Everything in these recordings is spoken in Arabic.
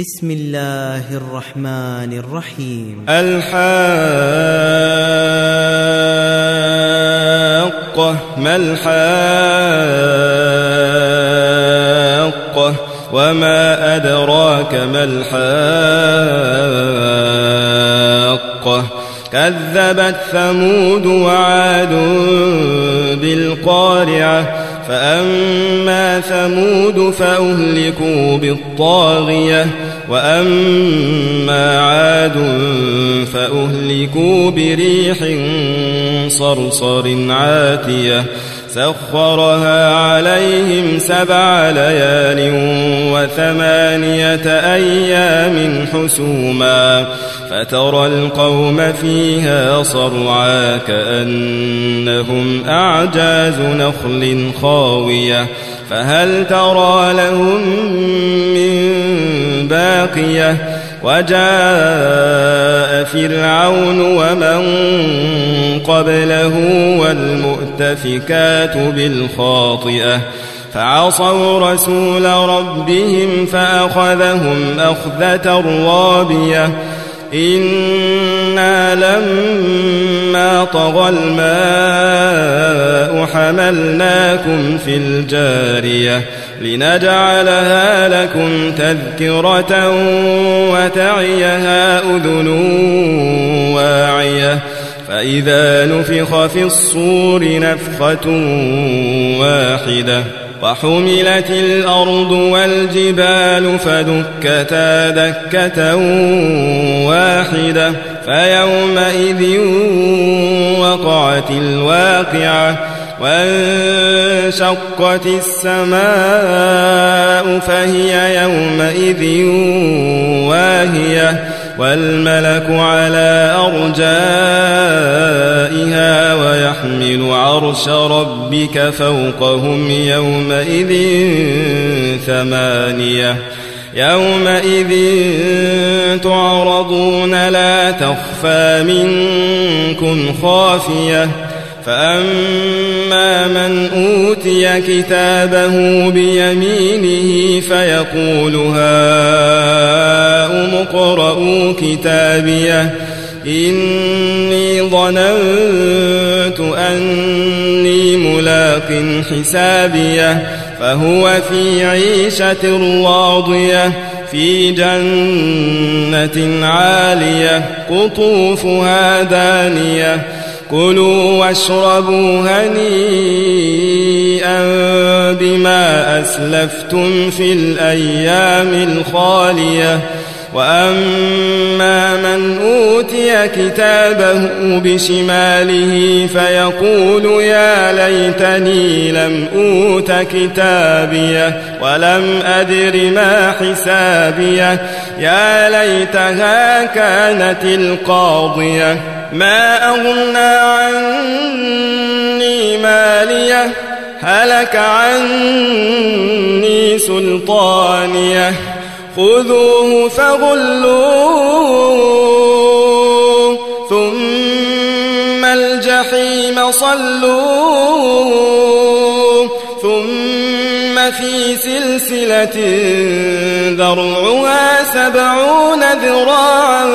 بسم الله الرحمن الرحيم. الحاقة ما الحاقة وما أدراك ما الحاقة كذبت ثمود وعاد بالقارعة فأما ثمود فأهلكوا بالطاغية وأما عاد فأهلكوا بريح صرصر عاتية سخرها عليهم 7 ليال و8 أيام حسوما فترى القوم فيها صرعا كأنهم أعجاز نخل خاوية فهل ترى لهم من باقية وجاء فرعون ومن قبله والمؤتفكات بالخاطئة فعصوا رسول ربهم فأخذهم أخذة رابية إنا لما طغى الماء حملناكم في الجارية لنجعلها لكم تذكرة وتعيها أذن واعية فإذا نفخ في الصور نفخة واحدة وحملت الأرض والجبال فدكتا دكة واحدة فيومئذ وقعت الواقعة وانشقت السماء فهي يومئذ واهية والملك على أرجائها ويحمل عرش ربك فوقهم يومئذ 8 يومئذ تعرضون لا تخفى منكم خافية فأما من أوتي كتابه بيمينه فيقول هاؤم اقرءوا كتابيه إني ظننت أني ملاق حسابيه فهو في عيشة راضية في جنة عالية قطوفها دانية كلوا واشربوا هنيئا بما أسلفتم في الأيام الخالية وأما من أوتي كتابه بشماله فيقول يا ليتني لم أوت كتابيه ولم أدر ما حسابيه يا ليتها كانت القاضية ما أغنى عني ماليه هلك عني سلطانيه خذوه فغلوه ثم الجحيم صلوه ثم في سلسلة ذرعها 70 ذراعا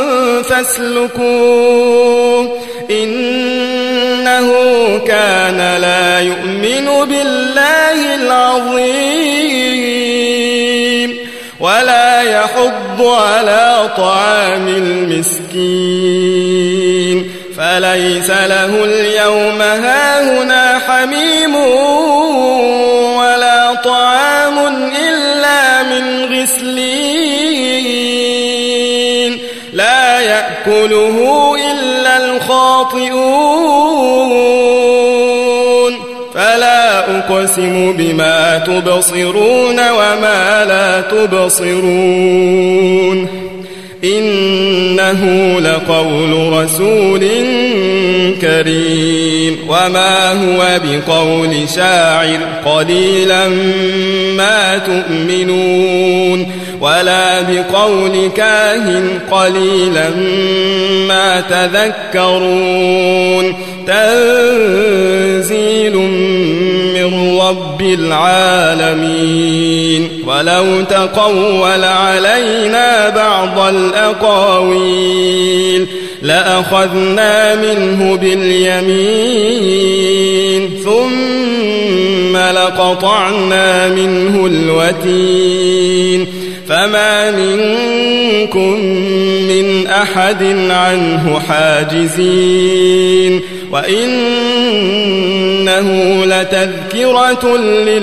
فاسلكوه إنه كان لا يؤمن بالله العظيم ولا يحض على طعام المسكين فليس له اليوم هاهنا حميم ولا طعام إلا من غسلين لا يأكله إلا الخاطئون فلا أقسم بما تبصرون وما لا تبصرون إنه لقول رسول كريم وما هو بقول شاعر قليلا ما تؤمنون ولا بقول كاهن قليلا ما تذكرون تنزيل من رب العالمين ولو تقول علينا بعض الأقاويل لأخذنا منه باليمين ثم لقطعنا منه الوتين فما منكم من أحد عنه حاجزين وإنه لتذكرة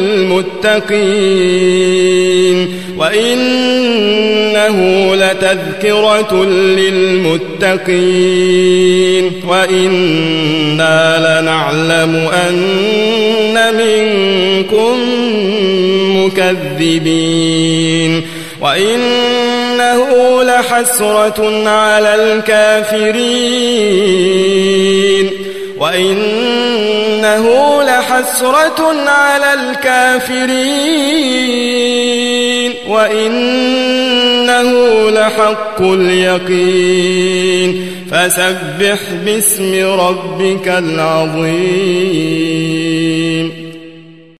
للمتقين وإنا لنعلم أن منكم مكذبين وإنه لحسرة على الكافرين وإنه لحق اليقين فسبح باسم ربك العظيم.